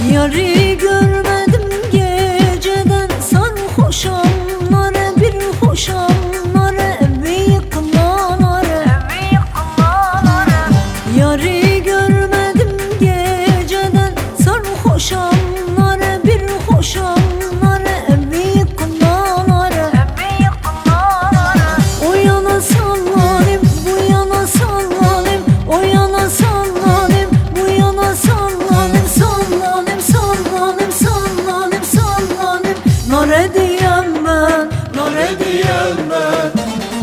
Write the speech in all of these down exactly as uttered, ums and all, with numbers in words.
Yarı görmedim geceden sarhoşanlara bir hoşanlara evi yıkılanlara Yarı görmedim geceden sarhoşanlara bir hoşanlara evi yıkılanlara O yana sallanayım bu yana sallanayım O yana sallanayım bu yana sallanayım Sallanayım sallanayım sallanayım sallanayım Nare diyem ben, nare diyem ben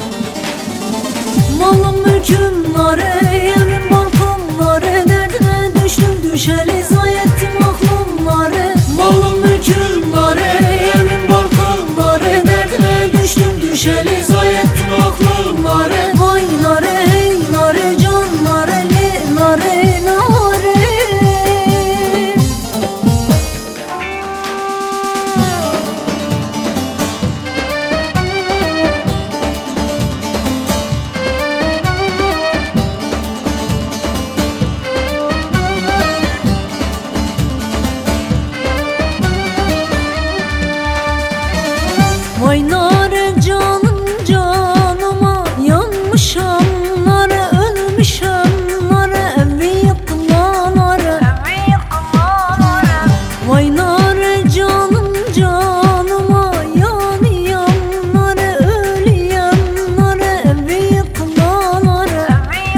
Malım mülküm nare, evim balkon nare Derdine düştüm düşeli zay ettim aklım nare Malım mülküm nare, evim balkon nare Derdine düştüm düşeli zay ettim aklım nare Vay nare hey nare can nare le nare nare Vay nare canım canıma yanmışam nare ölmüşem nare evi yıkılanare Vay nare canım canıma yanıyam nare ölüyem nare evi yıkılanare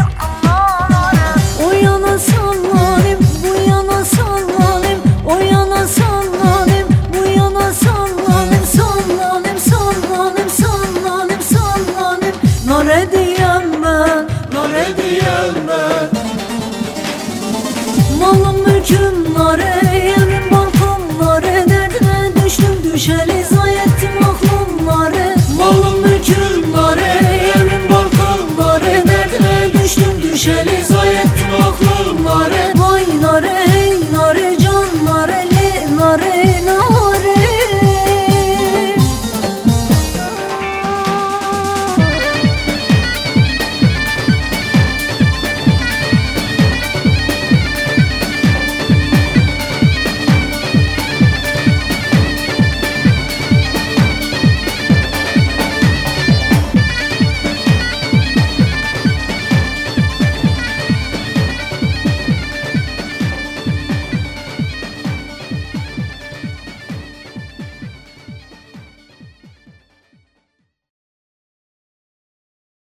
O yana sallanayım bu yana sallanayım O yana sallanayım bu yana sallanayım Sallanayım sallanayım sallanayım sallanayım Nare diyem ben, nare diyem ben Malım mülküm nare, evim balkon nare Derdine düştüm düşeli zay ettim aklım nare Malım mülküm nare, evim balkon nare Derdine düştüm düşeli zay ettim aklım nare